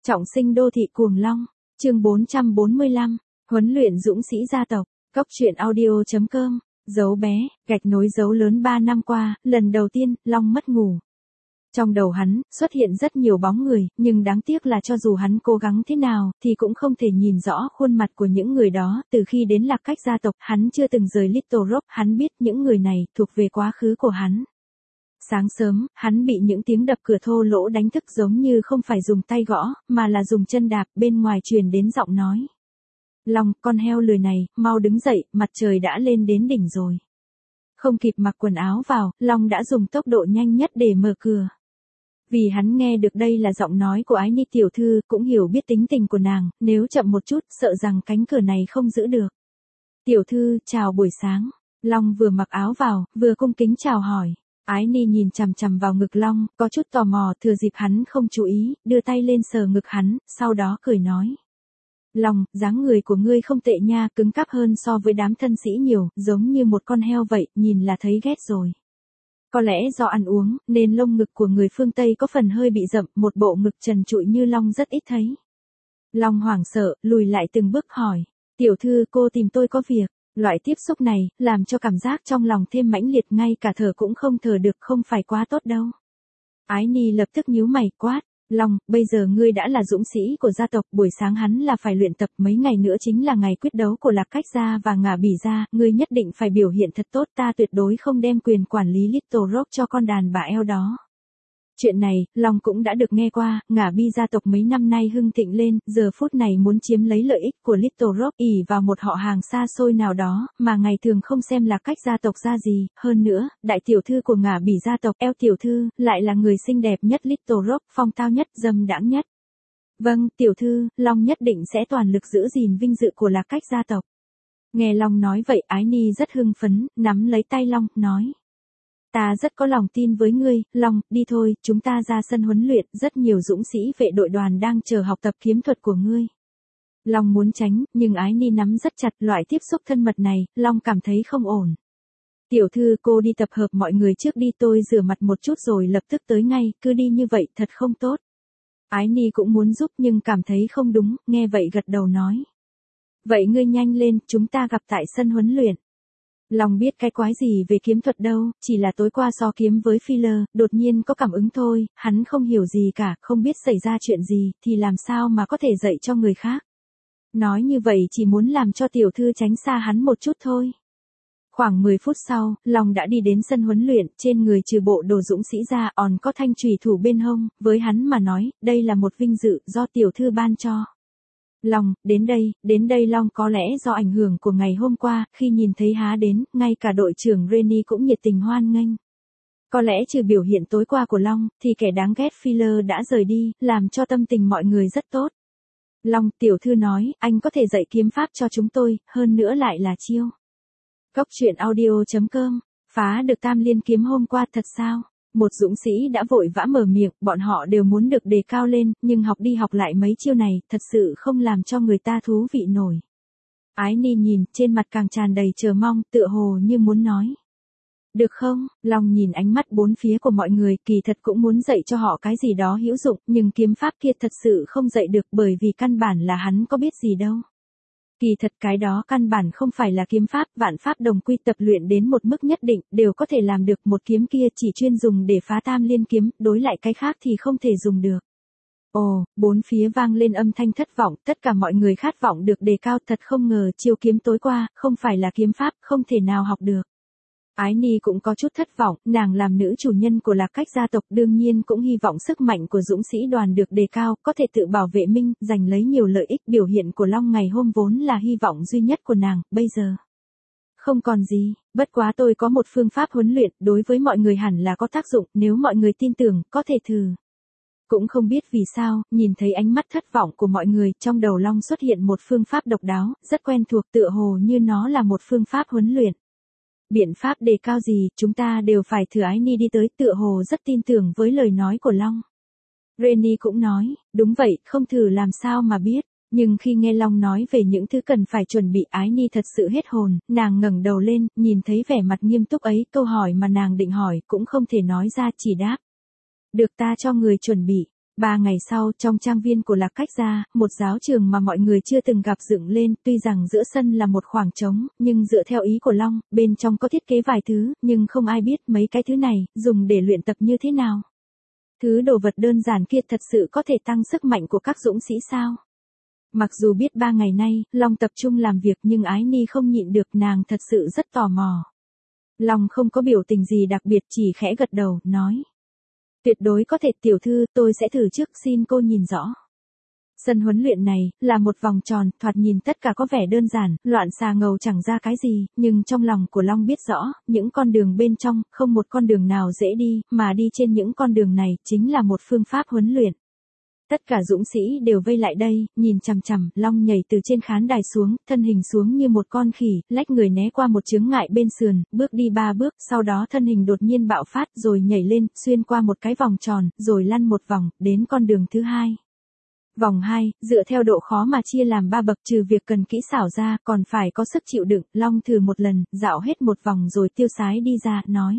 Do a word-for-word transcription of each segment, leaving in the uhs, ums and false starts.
Trọng sinh đô thị cuồng long, chương bốn trăm bốn mươi lăm, huấn luyện dũng sĩ gia tộc, cốc truyện audio chấm com, dấu bé, gạch nối dấu lớn ba năm qua, lần đầu tiên, Long mất ngủ. Trong đầu hắn, xuất hiện rất nhiều bóng người, nhưng đáng tiếc là cho dù hắn cố gắng thế nào, thì cũng không thể nhìn rõ khuôn mặt của những người đó, từ khi đến Lạc Cách gia tộc, hắn chưa từng rời Little Rock, hắn biết những người này, thuộc về quá khứ của hắn. Sáng sớm, hắn bị những tiếng đập cửa thô lỗ đánh thức giống như không phải dùng tay gõ, mà là dùng chân đạp, bên ngoài truyền đến giọng nói. Long, con heo lười này, mau đứng dậy, mặt trời đã lên đến đỉnh rồi. Không kịp mặc quần áo vào, Long đã dùng tốc độ nhanh nhất để mở cửa. Vì hắn nghe được đây là giọng nói của Ái Ni tiểu thư, cũng hiểu biết tính tình của nàng, nếu chậm một chút, sợ rằng cánh cửa này không giữ được. Tiểu thư, chào buổi sáng. Long vừa mặc áo vào, vừa cung kính chào hỏi. Ái Ni nhìn chằm chằm vào ngực Long, có chút tò mò, thừa dịp hắn không chú ý, đưa tay lên sờ ngực hắn, sau đó cười nói. Long, dáng người của ngươi không tệ nha, cứng cáp hơn so với đám thân sĩ nhiều, giống như một con heo vậy, nhìn là thấy ghét rồi. Có lẽ do ăn uống, nên lông ngực của người phương Tây có phần hơi bị rậm, một bộ ngực trần trụi như Long rất ít thấy. Long hoảng sợ, lùi lại từng bước hỏi. Tiểu thư, cô tìm tôi có việc. Loại tiếp xúc này, làm cho cảm giác trong lòng thêm mãnh liệt, ngay cả thở cũng không thở được, không phải quá tốt đâu. Ái Ni lập tức nhíu mày quát. Long, bây giờ ngươi đã là dũng sĩ của gia tộc, buổi sáng hắn là phải luyện tập, mấy ngày nữa chính là ngày quyết đấu của Lạc Cách gia và Ngả Bỉ gia, ngươi nhất định phải biểu hiện thật tốt, ta tuyệt đối không đem quyền quản lý Little Rock cho con đàn bà eo đó. Chuyện này, Long cũng đã được nghe qua, Ngả Bi gia tộc mấy năm nay hưng thịnh lên, giờ phút này muốn chiếm lấy lợi ích của Little Rock, ỷ vào một họ hàng xa xôi nào đó, mà ngày thường không xem Lạc Cách gia tộc ra gì, hơn nữa, đại tiểu thư của Ngả Bỉ gia tộc, eo tiểu thư, lại là người xinh đẹp nhất Little Rock, phong tao nhất, dâm đãng nhất. Vâng, tiểu thư, Long nhất định sẽ toàn lực giữ gìn vinh dự của Lạc Cách gia tộc. Nghe Long nói vậy, Ái Ni rất hưng phấn, nắm lấy tay Long, nói. Ta rất có lòng tin với ngươi, Long, đi thôi, chúng ta ra sân huấn luyện, rất nhiều dũng sĩ vệ đội đoàn đang chờ học tập kiếm thuật của ngươi. Long muốn tránh, nhưng Ái Ni nắm rất chặt, loại tiếp xúc thân mật này, Long cảm thấy không ổn. Tiểu thư, cô đi tập hợp mọi người trước đi, tôi rửa mặt một chút rồi lập tức tới ngay, cứ đi như vậy thật không tốt. Ái Ni cũng muốn giúp nhưng cảm thấy không đúng, nghe vậy gật đầu nói. Vậy ngươi nhanh lên, chúng ta gặp tại sân huấn luyện. Long biết cái quái gì về kiếm thuật đâu, chỉ là tối qua so kiếm với Filler, đột nhiên có cảm ứng thôi, hắn không hiểu gì cả, không biết xảy ra chuyện gì, thì làm sao mà có thể dạy cho người khác. Nói như vậy chỉ muốn làm cho tiểu thư tránh xa hắn một chút thôi. Khoảng mười phút sau, Long đã đi đến sân huấn luyện, trên người trừ bộ đồ dũng sĩ ra, còn có thanh chùy thủ bên hông, với hắn mà nói, đây là một vinh dự do tiểu thư ban cho. Long, đến đây, đến đây Long có lẽ do ảnh hưởng của ngày hôm qua, khi nhìn thấy há đến, ngay cả đội trưởng Rennie cũng nhiệt tình hoan nghênh. Có lẽ trừ biểu hiện tối qua của Long, thì kẻ đáng ghét Filler đã rời đi, làm cho tâm tình mọi người rất tốt. Long, tiểu thư nói, anh có thể dạy kiếm pháp cho chúng tôi, hơn nữa lại là chiêu. Cốc truyện audio chấm com, phá được tam liên kiếm hôm qua thật sao? Một dũng sĩ đã vội vã mở miệng, bọn họ đều muốn được đề cao lên, nhưng học đi học lại mấy chiêu này, thật sự không làm cho người ta thú vị nổi. Ái Ni nhìn, trên mặt càng tràn đầy chờ mong, tựa hồ như muốn nói. Được không? Long nhìn ánh mắt bốn phía của mọi người, kỳ thật cũng muốn dạy cho họ cái gì đó hữu dụng, nhưng kiếm pháp kia thật sự không dạy được bởi vì căn bản là hắn có biết gì đâu. Kỳ thật cái đó căn bản không phải là kiếm pháp, vạn pháp đồng quy, tập luyện đến một mức nhất định, đều có thể làm được, một kiếm kia chỉ chuyên dùng để phá tam liên kiếm, đối lại cái khác thì không thể dùng được. Ồ, bốn phía vang lên âm thanh thất vọng, tất cả mọi người khát vọng được đề cao, thật không ngờ chiêu kiếm tối qua, không phải là kiếm pháp, không thể nào học được. Ái Ni cũng có chút thất vọng, nàng làm nữ chủ nhân của Lạc Cách gia tộc đương nhiên cũng hy vọng sức mạnh của dũng sĩ đoàn được đề cao, có thể tự bảo vệ mình, giành lấy nhiều lợi ích. Biểu hiện của Long ngày hôm vốn là hy vọng duy nhất của nàng, bây giờ không còn gì, bất quá tôi có một phương pháp huấn luyện, đối với mọi người hẳn là có tác dụng, nếu mọi người tin tưởng, có thể thử. Cũng không biết vì sao, nhìn thấy ánh mắt thất vọng của mọi người, trong đầu Long xuất hiện một phương pháp độc đáo, rất quen thuộc, tựa hồ như nó là một phương pháp huấn luyện. Biện pháp đề cao gì, chúng ta đều phải thử. Ái Ni đi tới, tựa hồ rất tin tưởng với lời nói của Long. Rennie cũng nói, đúng vậy, không thử làm sao mà biết. Nhưng khi nghe Long nói về những thứ cần phải chuẩn bị, Ái Ni thật sự hết hồn, nàng ngẩng đầu lên, nhìn thấy vẻ mặt nghiêm túc ấy, câu hỏi mà nàng định hỏi cũng không thể nói ra, chỉ đáp. Được, ta cho người chuẩn bị. Ba ngày sau, trong trang viên của Lạc Cách gia, một giáo trường mà mọi người chưa từng gặp dựng lên, tuy rằng giữa sân là một khoảng trống, nhưng dựa theo ý của Long, bên trong có thiết kế vài thứ, nhưng không ai biết mấy cái thứ này, dùng để luyện tập như thế nào. Thứ đồ vật đơn giản kia thật sự có thể tăng sức mạnh của các dũng sĩ sao? Mặc dù biết ba ngày nay, Long tập trung làm việc nhưng Ái Ni không nhịn được, nàng thật sự rất tò mò. Long không có biểu tình gì đặc biệt, chỉ khẽ gật đầu, nói. Tuyệt đối có thể tiểu thư, tôi sẽ thử trước, xin cô nhìn rõ. Sân huấn luyện này, là một vòng tròn, thoạt nhìn tất cả có vẻ đơn giản, loạn xà ngầu chẳng ra cái gì, nhưng trong lòng của Long biết rõ, những con đường bên trong, không một con đường nào dễ đi, mà đi trên những con đường này, chính là một phương pháp huấn luyện. Tất cả dũng sĩ đều vây lại đây, nhìn chằm chằm, Long nhảy từ trên khán đài xuống, thân hình xuống như một con khỉ, lách người né qua một chướng ngại bên sườn, bước đi ba bước, sau đó thân hình đột nhiên bạo phát rồi nhảy lên, xuyên qua một cái vòng tròn, rồi lăn một vòng, đến con đường thứ hai. Vòng hai, dựa theo độ khó mà chia làm ba bậc, trừ việc cần kỹ xảo ra, còn phải có sức chịu đựng. Long thử một lần, dạo hết một vòng rồi tiêu sái đi ra, nói.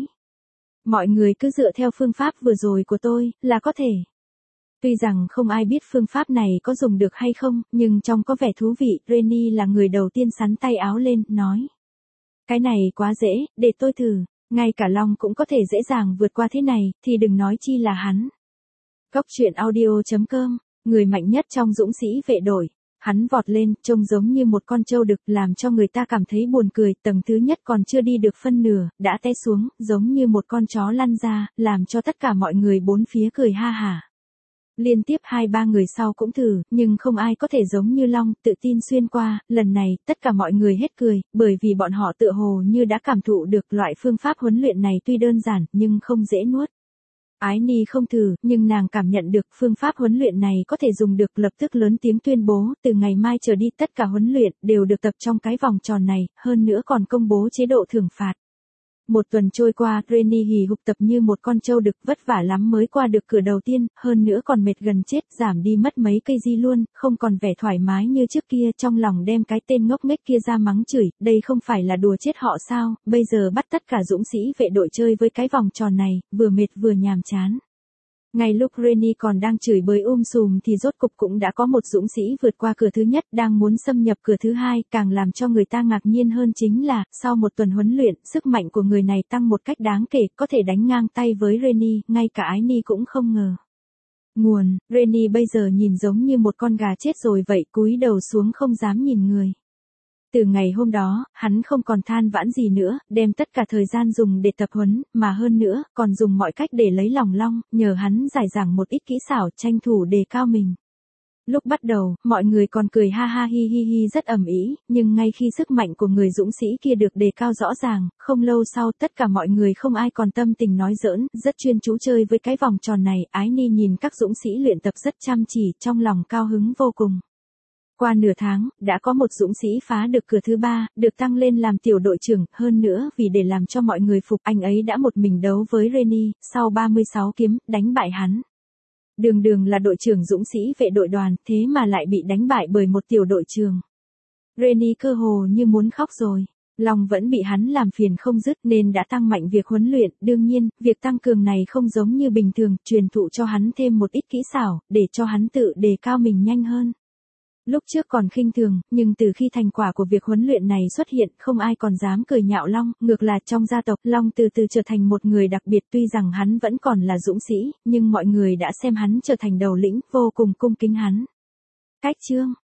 Mọi người cứ dựa theo phương pháp vừa rồi của tôi, là có thể. Tuy rằng không ai biết phương pháp này có dùng được hay không, nhưng trông có vẻ thú vị, Reni là người đầu tiên xắn tay áo lên, nói. Cái này quá dễ, để tôi thử, ngay cả Long cũng có thể dễ dàng vượt qua thế này, thì đừng nói chi là hắn. Cốc truyện audio chấm com, người mạnh nhất trong dũng sĩ vệ đội. Hắn vọt lên, trông giống như một con trâu đực, làm cho người ta cảm thấy buồn cười, tầng thứ nhất còn chưa đi được phân nửa, đã té xuống, giống như một con chó lăn ra, làm cho tất cả mọi người bốn phía cười ha hả. Liên tiếp hai ba người sau cũng thử, nhưng không ai có thể giống như Long, tự tin xuyên qua, lần này, tất cả mọi người hết cười, bởi vì bọn họ tựa hồ như đã cảm thụ được loại phương pháp huấn luyện này tuy đơn giản, nhưng không dễ nuốt. Ái Ni không thử, nhưng nàng cảm nhận được phương pháp huấn luyện này có thể dùng được, lập tức lớn tiếng tuyên bố, từ ngày mai trở đi tất cả huấn luyện đều được tập trong cái vòng tròn này, hơn nữa còn công bố chế độ thưởng phạt. Một tuần trôi qua, Reni hì hục tập như một con trâu đực, vất vả lắm mới qua được cửa đầu tiên, hơn nữa còn mệt gần chết, giảm đi mất mấy cây di luôn, không còn vẻ thoải mái như trước kia, trong lòng đem cái tên ngốc nghếch kia ra mắng chửi, đây không phải là đùa chết họ sao, bây giờ bắt tất cả dũng sĩ vệ đội chơi với cái vòng tròn này, vừa mệt vừa nhàm chán. Ngay lúc Reni còn đang chửi bới um sùm thì rốt cục cũng đã có một dũng sĩ vượt qua cửa thứ nhất, đang muốn xâm nhập cửa thứ hai, càng làm cho người ta ngạc nhiên hơn chính là, sau một tuần huấn luyện, sức mạnh của người này tăng một cách đáng kể, có thể đánh ngang tay với Reni, ngay cả Ái Ni cũng không ngờ. Nguồn, Reni bây giờ nhìn giống như một con gà chết rồi vậy, cúi đầu xuống không dám nhìn người. Từ ngày hôm đó, hắn không còn than vãn gì nữa, đem tất cả thời gian dùng để tập huấn, mà hơn nữa, còn dùng mọi cách để lấy lòng Long, nhờ hắn giải giảng một ít kỹ xảo, tranh thủ đề cao mình. Lúc bắt đầu, mọi người còn cười ha ha hi hi hi rất ầm ĩ, nhưng ngay khi sức mạnh của người dũng sĩ kia được đề cao rõ ràng, không lâu sau tất cả mọi người không ai còn tâm tình nói giỡn, rất chuyên chú chơi với cái vòng tròn này. Ái Ni nhìn các dũng sĩ luyện tập rất chăm chỉ, trong lòng cao hứng vô cùng. Qua nửa tháng, đã có một dũng sĩ phá được cửa thứ ba, được tăng lên làm tiểu đội trưởng, hơn nữa vì để làm cho mọi người phục, anh ấy đã một mình đấu với Reni, sau ba mươi sáu kiếm, đánh bại hắn. Đường đường là đội trưởng dũng sĩ vệ đội đoàn, thế mà lại bị đánh bại bởi một tiểu đội trưởng. Reni cơ hồ như muốn khóc rồi. Long vẫn bị hắn làm phiền không dứt nên đã tăng mạnh việc huấn luyện, đương nhiên, việc tăng cường này không giống như bình thường, truyền thụ cho hắn thêm một ít kỹ xảo, để cho hắn tự đề cao mình nhanh hơn. Lúc trước còn khinh thường, nhưng từ khi thành quả của việc huấn luyện này xuất hiện, không ai còn dám cười nhạo Long, ngược lại trong gia tộc, Long từ từ trở thành một người đặc biệt, tuy rằng hắn vẫn còn là dũng sĩ, nhưng mọi người đã xem hắn trở thành đầu lĩnh, vô cùng cung kính hắn. Cách chương